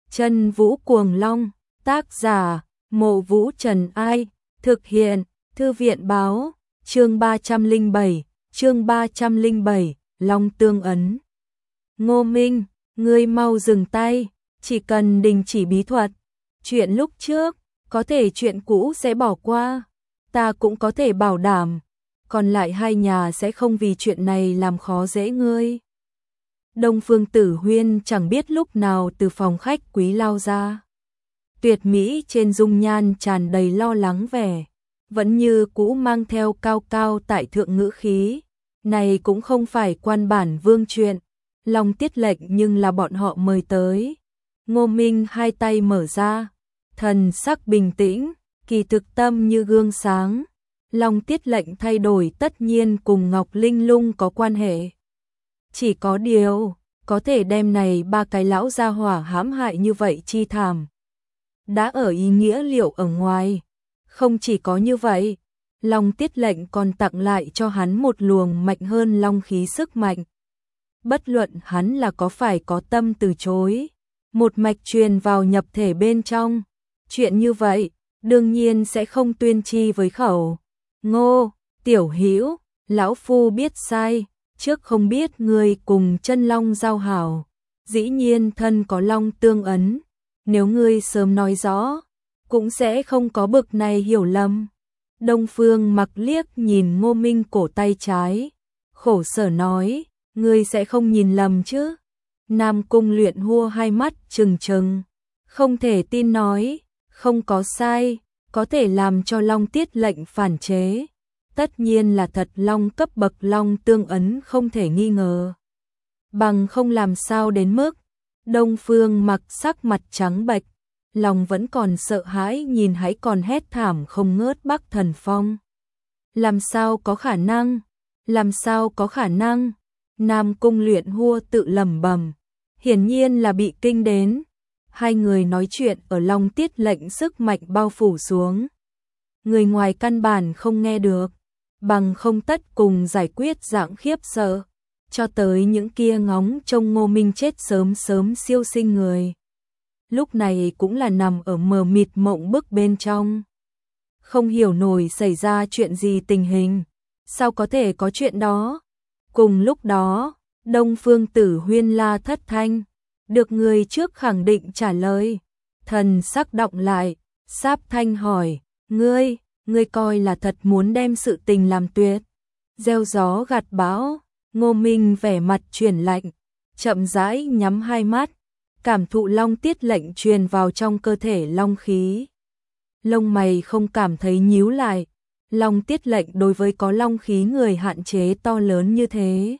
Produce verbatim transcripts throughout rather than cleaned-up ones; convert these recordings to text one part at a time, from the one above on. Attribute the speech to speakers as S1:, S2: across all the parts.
S1: Chân Vũ Cuồng Long, tác giả, Mộ Vũ Trần Ai, thực hiện, Thư viện báo, chương ba trăm lẻ bảy, chương ba trăm lẻ bảy, Long Tương Ấn. Ngô Minh, ngươi mau dừng tay, chỉ cần đình chỉ bí thuật. Chuyện lúc trước, có thể chuyện cũ sẽ bỏ qua, ta cũng có thể bảo đảm, còn lại hai nhà sẽ không vì chuyện này làm khó dễ ngươi. Đông Phương Tử Huyên chẳng biết lúc nào từ phòng khách quý lao ra. Tuyệt mỹ trên dung nhan tràn đầy lo lắng vẻ, vẫn như cũ mang theo cao cao tại thượng ngữ khí. Này cũng không phải quan bản vương chuyện, Long Tiết lệnh nhưng là bọn họ mời tới. Ngô Minh hai tay mở ra, thần sắc bình tĩnh, kỳ thực tâm như gương sáng. Long Tiết lệnh thay đổi tất nhiên cùng Ngọc Linh Lung có quan hệ. Chỉ có điều, có thể đem này ba cái lão gia hỏa hãm hại như vậy chi thảm. Đã ở ý nghĩa liệu ở ngoài. Không chỉ có như vậy, Long Tiết lệnh còn tặng lại cho hắn một luồng mạnh hơn long khí sức mạnh. Bất luận hắn là có phải có tâm từ chối, một mạch truyền vào nhập thể bên trong. Chuyện như vậy, đương nhiên sẽ không tuyên chi với khẩu. Ngô, tiểu hữu, lão phu biết sai, trước không biết người cùng chân long giao hảo, dĩ nhiên thân có long tương ấn, nếu ngươi sớm nói rõ, cũng sẽ không có bực này hiểu lầm. Đông Phương Mặc liếc nhìn Ngô Minh cổ tay trái, khổ sở nói, ngươi sẽ không nhìn lầm chứ? Nam Cung Luyện hua hai mắt trừng trừng, không thể tin nói, không có sai, có thể làm cho Long Tiết lệnh phản chế. Tất nhiên là thật, long cấp bậc long tương ấn không thể nghi ngờ. Bằng không làm sao đến mức. Đông Phương Mặc sắc mặt trắng bệch, lòng vẫn còn sợ hãi nhìn hãy còn hét thảm không ngớt Bắc Thần Phong. Làm sao có khả năng? Làm sao có khả năng? Nam Cung Luyện hua tự lẩm bẩm, hiển nhiên là bị kinh đến. Hai người nói chuyện ở Long Tiết lệnh sức mạnh bao phủ xuống. Người ngoài căn bản không nghe được, bằng không tất cùng giải quyết dạng khiếp sợ, cho tới những kia ngóng trông Ngô Minh chết sớm sớm siêu sinh người. Lúc này cũng là nằm ở mờ mịt mộng bức bên trong. Không hiểu nổi xảy ra chuyện gì tình hình, sao có thể có chuyện đó. Cùng lúc đó, Đông Phương Tử Huyên la thất thanh, được người trước khẳng định trả lời. Thần sắc động lại, sáp thanh hỏi, ngươi, ngươi coi là thật muốn đem sự tình làm tuyệt. Gieo gió gặt bão, Ngô Minh vẻ mặt chuyển lạnh, chậm rãi nhắm hai mắt, cảm thụ Long Tiết lệnh truyền vào trong cơ thể long khí. Lông mày không cảm thấy nhíu lại, Long Tiết lệnh đối với có long khí người hạn chế to lớn như thế.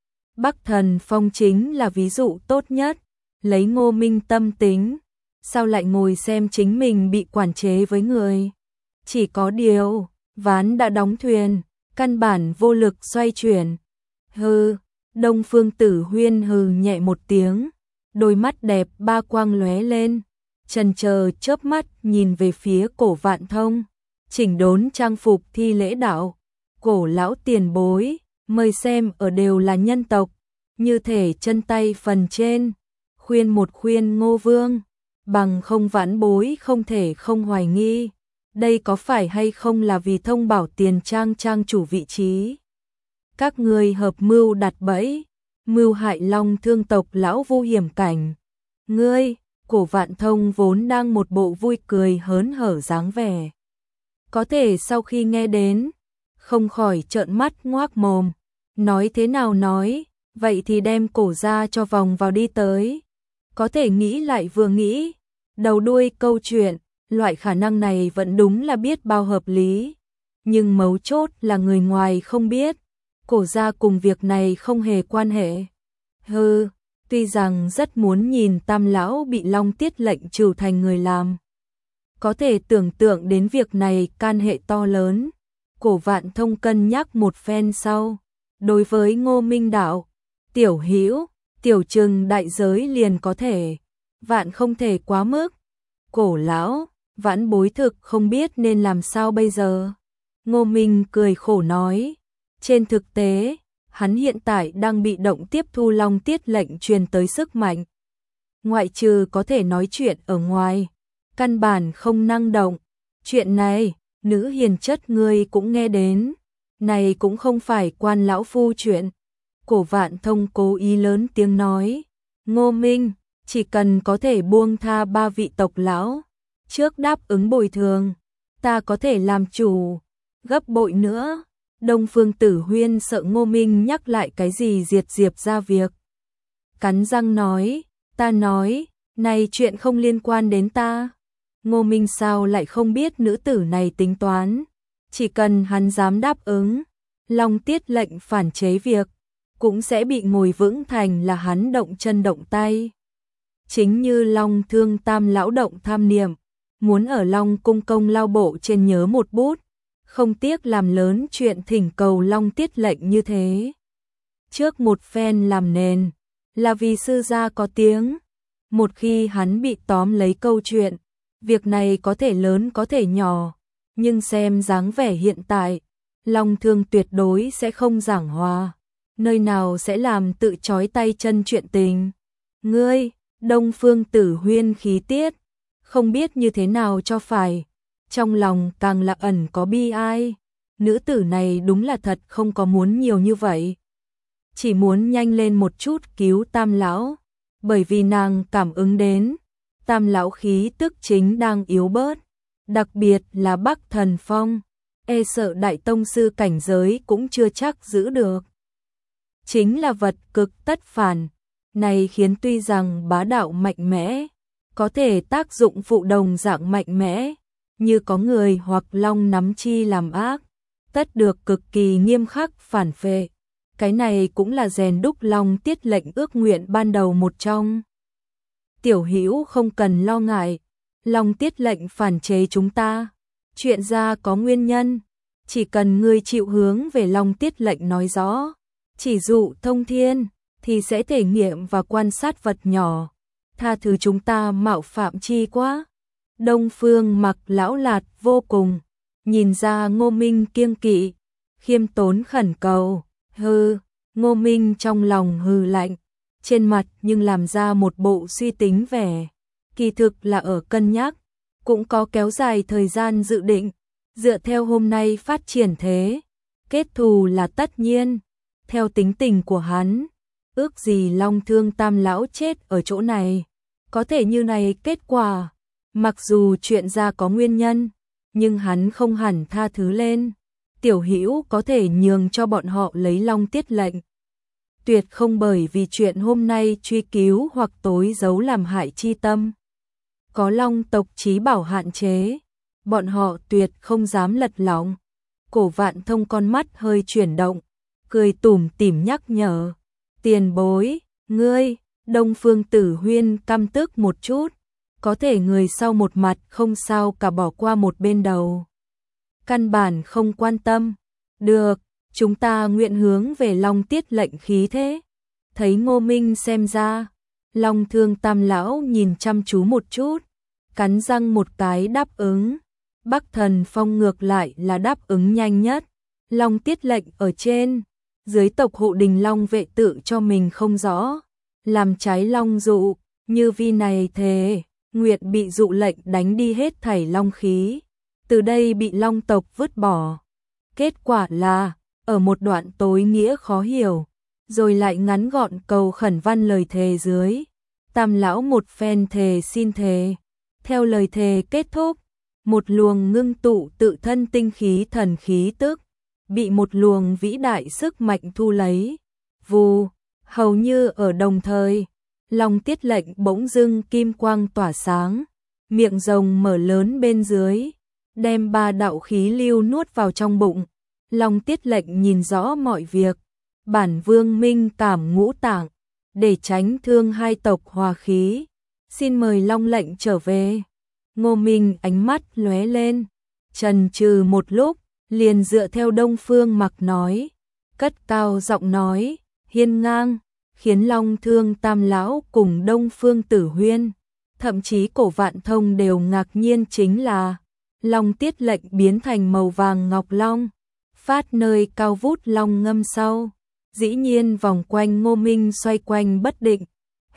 S1: Bắc Thần Phong chính là ví dụ tốt nhất, lấy Ngô Minh tâm tính, sao lại ngồi xem chính mình bị quản chế với người. Chỉ có điều, ván đã đóng thuyền, căn bản vô lực xoay chuyển. Hừ, Đông Phương Tử Huyên hừ nhẹ một tiếng, đôi mắt đẹp ba quang lóe lên, chần chờ chớp mắt nhìn về phía Cổ Vạn Thông, chỉnh đốn trang phục thi lễ đạo. Cổ lão tiền bối, mời xem ở đều là nhân tộc, như thể chân tay phần trên, khuyên một khuyên Ngô Vương, bằng không vãn bối không thể không hoài nghi. Đây có phải hay không là vì thông bảo tiền trang trang chủ vị trí? Các người hợp mưu đặt bẫy, mưu hại long thương tộc lão vu hiểm cảnh. Ngươi, Cổ Vạn Thông vốn đang một bộ vui cười hớn hở dáng vẻ. Có thể sau khi nghe đến, không khỏi trợn mắt ngoác mồm. Nói thế nào nói, vậy thì đem cổ ra cho vòng vào đi tới. Có thể nghĩ lại vừa nghĩ, đầu đuôi câu chuyện. Loại khả năng này vẫn đúng là biết bao hợp lý, nhưng mấu chốt là người ngoài không biết, cổ gia cùng việc này không hề quan hệ. Hừ, tuy rằng rất muốn nhìn Tam lão bị Long Tiết lệnh trừ thành người làm, có thể tưởng tượng đến việc này can hệ to lớn. Cổ Vạn Thông cân nhắc một phen sau, đối với Ngô Minh đạo, tiểu hữu, tiểu trừng đại giới liền có thể, vạn không thể quá mức. Cổ lão, vãn bối thực không biết nên làm sao bây giờ. Ngô Minh cười khổ nói, trên thực tế, hắn hiện tại đang bị động tiếp thu Long Tiết lệnh truyền tới sức mạnh. ngoại trừ có thể nói chuyện ở ngoài, căn bản không năng động. Chuyện này, nữ hiền chất ngươi cũng nghe đến, này cũng không phải quan lão phu chuyện. Cổ Vạn Thông cố ý lớn tiếng nói, Ngô Minh, chỉ cần có thể buông tha ba vị tộc lão, trước đáp ứng bồi thường, ta có thể làm chủ, gấp bội nữa. Đông Phương Tử Huyên sợ Ngô Minh nhắc lại cái gì diệt Diệp ra việc. Cắn răng nói, ta nói, này chuyện không liên quan đến ta. Ngô Minh sao lại không biết nữ tử này tính toán, chỉ cần hắn dám đáp ứng, Long Tiết lệnh phản chế việc, cũng sẽ bị ngồi vững thành là hắn động chân động tay. Chính như Long Thương Tam lão động tham niệm, muốn ở Long cung công lao bộ trên nhớ một bút, không tiếc làm lớn chuyện thỉnh cầu Long Tiết lệnh như thế. Trước một phen làm nền, là vì sư gia có tiếng, một khi hắn bị tóm lấy câu chuyện, việc này có thể lớn có thể nhỏ, nhưng xem dáng vẻ hiện tại, Long Thương tuyệt đối sẽ không giảng hòa, nơi nào sẽ làm tự chói tay chân chuyện tình. Ngươi, Đông Phương Tử Huyên khí tiết, không biết như thế nào cho phải, trong lòng càng là ẩn có bi ai, nữ tử này đúng là thật không có muốn nhiều như vậy. Chỉ muốn nhanh lên một chút cứu Tam lão, bởi vì nàng cảm ứng đến, Tam lão khí tức chính đang yếu bớt, đặc biệt là Bắc Thần Phong, e sợ đại tông sư cảnh giới cũng chưa chắc giữ được. Chính là vật cực tất phản, này khiến tuy rằng bá đạo mạnh mẽ, có thể tác dụng phụ đồng dạng mạnh mẽ, như có người hoặc long nắm chi làm ác, tất được cực kỳ nghiêm khắc phản phệ. Cái này cũng là rèn đúc Long Tiết lệnh ước nguyện ban đầu một trong. Tiểu Hữu không cần lo ngại, Long Tiết lệnh phản chế chúng ta, chuyện ra có nguyên nhân, chỉ cần ngươi chịu hướng về Long Tiết lệnh nói rõ, chỉ dụ thông thiên, thì sẽ thể nghiệm và quan sát vật nhỏ, tha thứ chúng ta mạo phạm chi quá. Đông Phương Mặc lão lạt vô cùng, nhìn ra Ngô Minh kiêng kỵ, khiêm tốn khẩn cầu, hừ. Ngô Minh trong lòng hừ lạnh, trên mặt nhưng làm ra một bộ suy tính vẻ, kỳ thực là ở cân nhắc, cũng có kéo dài thời gian dự định, dựa theo hôm nay phát triển thế, kết thù là tất nhiên, theo tính tình của hắn, ước gì Long Thương Tam lão chết ở chỗ này, có thể như này kết quả, mặc dù chuyện ra có nguyên nhân, nhưng hắn không hẳn tha thứ lên. Tiểu Hữu có thể nhường cho bọn họ lấy Long Tiết lệnh, tuyệt không bởi vì chuyện hôm nay truy cứu hoặc tối giấu làm hại chi tâm. Có Long tộc chí bảo hạn chế, bọn họ tuyệt không dám lật lọng. Cổ Vạn Thông con mắt hơi chuyển động, cười tủm tỉm nhắc nhở, tiền bối, ngươi. Đông Phương Tử Huyên căm tức một chút, có thể người sau một mặt không sao cả bỏ qua một bên đầu. Căn bản không quan tâm. Được, chúng ta nguyện hướng về Long Tiết lệnh khí thế. Thấy Ngô Minh xem ra, Long Thương Tam lão nhìn chăm chú một chút, cắn răng một cái đáp ứng. Bắc Thần Phong ngược lại là đáp ứng nhanh nhất. Long Tiết lệnh ở trên, dưới tộc hộ đình Long vệ tự cho mình không rõ, làm trái Long dụ, như vi này thề, nguyện bị dụ lệnh đánh đi hết thảy long khí, từ đây bị Long tộc vứt bỏ. Kết quả là, ở một đoạn tối nghĩa khó hiểu, rồi lại ngắn gọn cầu khẩn văn lời thề dưới, Tam lão một phen thề xin thề. Theo lời thề kết thúc, một luồng ngưng tụ tự thân tinh khí thần khí tức, bị một luồng vĩ đại sức mạnh thu lấy. Vù, hầu như ở đồng thời, Long Tiết lệnh bỗng dưng kim quang tỏa sáng, miệng rồng mở lớn bên dưới, đem ba đạo khí lưu nuốt vào trong bụng. Long Tiết lệnh nhìn rõ mọi việc, bản vương minh cảm ngũ tạng, để tránh thương hai tộc hòa khí, xin mời Long lệnh trở về. Ngô Minh ánh mắt lóe lên, chần chừ một lúc, liền dựa theo Đông Phương Mặc nói, cất cao giọng nói, hiên ngang, khiến Long Thương Tam lão cùng Đông Phương Tử Huyên, thậm chí Cổ Vạn Thông đều ngạc nhiên chính là Long Tiết lệnh biến thành màu vàng ngọc long, phát nơi cao vút long ngâm sau, dĩ nhiên vòng quanh Ngô Minh xoay quanh bất định,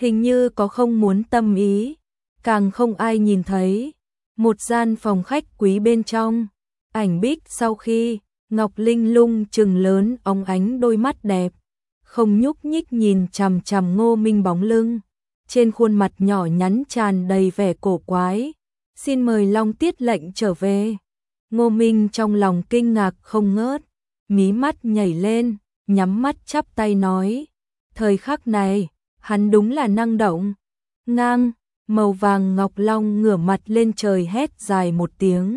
S1: hình như có không muốn tâm ý, càng không ai nhìn thấy. Một gian phòng khách quý bên trong, ảnh Bích sau khi, Ngọc Linh lung trừng lớn óng ánh đôi mắt đẹp, không nhúc nhích nhìn chằm chằm Ngô Minh bóng lưng, trên khuôn mặt nhỏ nhắn tràn đầy vẻ cổ quái. Xin mời Long Tiết lệnh trở về. Ngô Minh trong lòng kinh ngạc không ngớt, mí mắt nhảy lên, nhắm mắt chắp tay nói. Thời khắc này, hắn đúng là năng động. Ngang, màu vàng ngọc long ngửa mặt lên trời hét dài một tiếng.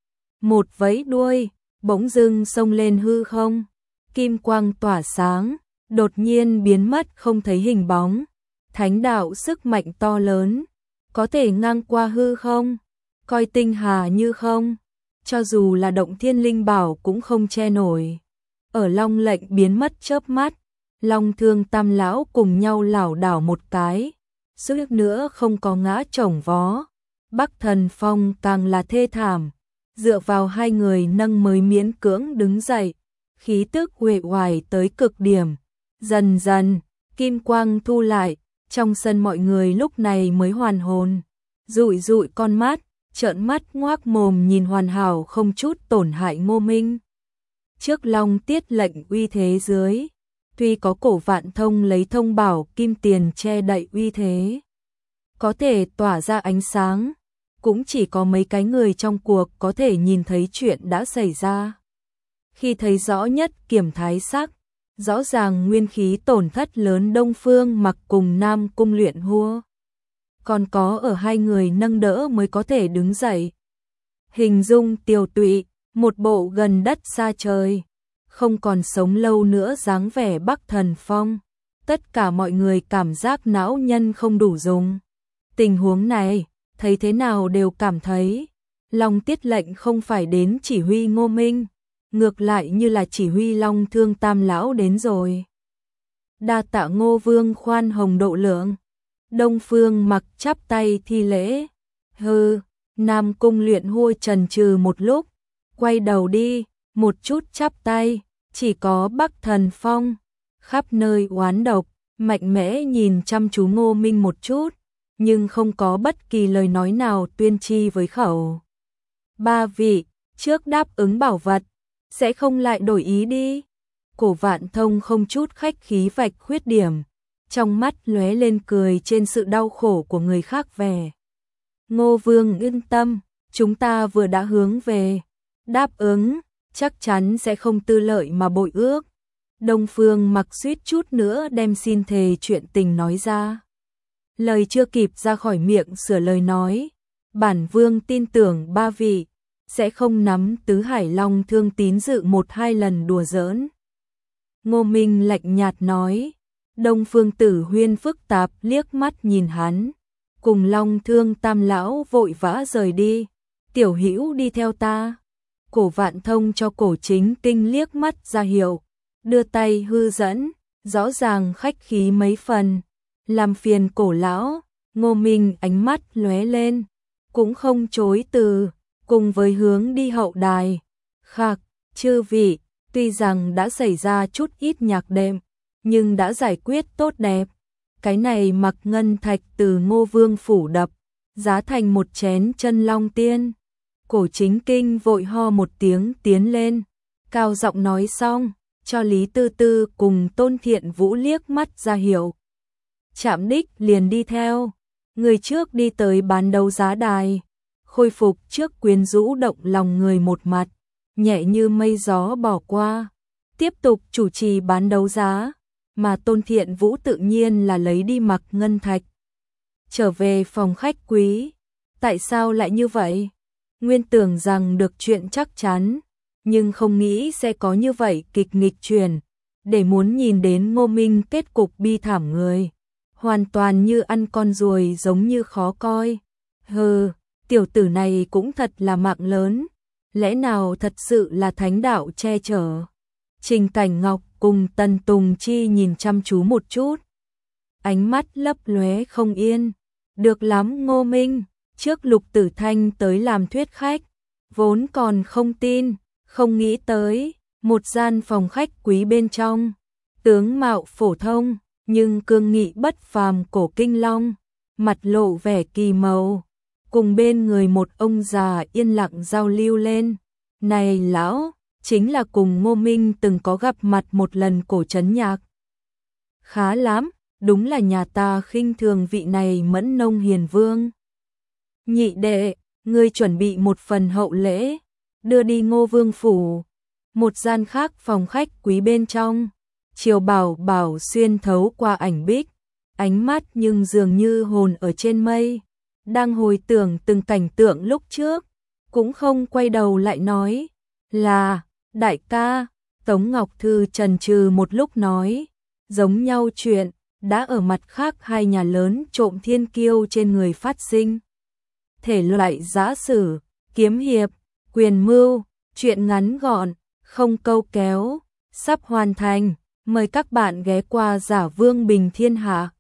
S1: Một vẫy đuôi, bỗng dưng xông lên hư không. Kim quang tỏa sáng, đột nhiên biến mất không thấy hình bóng. Thánh đạo sức mạnh to lớn, có thể ngang qua hư không, coi tinh hà như không. Cho dù là động thiên linh bảo cũng không che nổi. Ở long lệnh biến mất chớp mắt, Long Thương Tam lão cùng nhau lảo đảo một cái, suýt nữa không có ngã chồng vó. Bắc Thần Phong càng là thê thảm, dựa vào hai người nâng mới miễn cưỡng đứng dậy, khí tức uể oải tới cực điểm. Dần dần, kim quang thu lại, trong sân mọi người lúc này mới hoàn hồn, dụi dụi con mắt, trợn mắt ngoác mồm nhìn hoàn hảo không chút tổn hại Ngô Minh. Trước Long Tiết lệnh uy thế dưới, tuy có Cổ Vạn Thông lấy thông bảo kim tiền che đậy uy thế, có thể tỏa ra ánh sáng, cũng chỉ có mấy cái người trong cuộc có thể nhìn thấy chuyện đã xảy ra. Khi thấy rõ nhất Kiểm Thái sắc, rõ ràng nguyên khí tổn thất lớn Đông Phương Mặc cùng Nam Cung Luyện Hua, còn có ở hai người nâng đỡ mới có thể đứng dậy. Hình dung tiều tụy, một bộ gần đất xa trời, không còn sống lâu nữa dáng vẻ Bắc Thần Phong. Tất cả mọi người cảm giác não nhân không đủ dùng. Tình huống này, thấy thế nào đều cảm thấy Long Tiết lệnh không phải đến chỉ huy Ngô Minh, ngược lại như là chỉ huy Long Thương Tam lão đến rồi. Đa tạ Ngô Vương khoan hồng độ lượng. Đông Phương Mặc chắp tay thi lễ. Hừ, Nam Cung Luyện Hua chần chừ một lúc, quay đầu đi, một chút chắp tay, chỉ có Bắc Thần Phong, khắp nơi oán độc, mạnh mẽ nhìn chăm chú Ngô Minh một chút, nhưng không có bất kỳ lời nói nào tuyên chi với khẩu. Ba vị, trước đáp ứng bảo vật, sẽ không lại đổi ý đi. Cổ Vạn Thông không chút khách khí vạch khuyết điểm, trong mắt lóe lên cười trên sự đau khổ của người khác vẻ. Ngô Vương yên tâm, chúng ta vừa đã hướng về, đáp ứng, chắc chắn sẽ không tư lợi mà bội ước. Đông Phương Mặc suýt chút nữa đem xin thề chuyện tình nói ra. Lời chưa kịp ra khỏi miệng sửa lời nói, bản vương tin tưởng ba vị sẽ không nắm tứ hải long thương tín dự một hai lần đùa giỡn. Ngô Minh lạnh nhạt nói. Đông Phương Tử Huyên phức tạp liếc mắt nhìn hắn, cùng Long Thương Tam lão vội vã rời đi. Tiểu Hữu đi theo ta. Cổ Vạn Thông cho Cổ Chính Kinh liếc mắt ra hiệu, đưa tay hư dẫn, rõ ràng khách khí mấy phần. Làm phiền Cổ lão. Ngô Minh ánh mắt lóe lên, cũng không chối từ, cùng với hướng đi hậu đài. Khạc, chư vị, tuy rằng đã xảy ra chút ít nhạc đệm, nhưng đã giải quyết tốt đẹp. Cái này mặc ngân thạch từ Ngô Vương phủ đập, giá thành một chén chân long tiên. Cổ Chính Kinh vội ho một tiếng tiến lên, cao giọng nói xong, cho Lý Tư Tư cùng Tôn Thiện Vũ liếc mắt ra hiệu. Chạm đích liền đi theo, người trước đi tới bán đấu giá đài, khôi phục trước quyến rũ động lòng người một mặt, nhẹ như mây gió bỏ qua, tiếp tục chủ trì bán đấu giá, mà Tôn Thiện Vũ tự nhiên là lấy đi mặc ngân thạch. Trở về phòng khách quý, tại sao lại như vậy? Nguyên tưởng rằng được chuyện chắc chắn, nhưng không nghĩ sẽ có như vậy kịch nghịch chuyển, để muốn nhìn đến Ngô Minh kết cục bi thảm người. Hoàn toàn như ăn con ruồi giống như khó coi. Hừ, tiểu tử này cũng thật là mạng lớn, lẽ nào thật sự là thánh đạo che chở? Trình Cảnh Ngọc cùng Tần Tùng Chi nhìn chăm chú một chút, ánh mắt lấp lóe không yên. Được lắm Ngô Minh, trước Lục Tử Thanh tới làm thuyết khách, vốn còn không tin, không nghĩ tới, một gian phòng khách quý bên trong, tướng mạo phổ thông, nhưng cương nghị bất phàm cổ kinh long, mặt lộ vẻ kỳ màu, cùng bên người một ông già yên lặng giao lưu lên. Này lão, chính là cùng Ngô Minh từng có gặp mặt một lần cổ trấn nhạc. Khá lắm, đúng là nhà ta khinh thường vị này Mẫn Nông hiền vương. Nhị đệ, ngươi chuẩn bị một phần hậu lễ, đưa đi Ngô vương phủ. Một gian khác phòng khách quý bên trong, Triều Bảo Bảo xuyên thấu qua ảnh bích, ánh mắt nhưng dường như hồn ở trên mây, đang hồi tưởng từng cảnh tượng lúc trước, cũng không quay đầu lại nói là, đại ca. Tống Ngọc Thư chần chừ một lúc nói, giống nhau chuyện, đã ở mặt khác hai nhà lớn trộm thiên kiêu trên người phát sinh. Thể loại giã sử, kiếm hiệp, quyền mưu, chuyện ngắn gọn, không câu kéo, sắp hoàn thành, mời các bạn ghé qua Giả Vương Bình Thiên Hạ.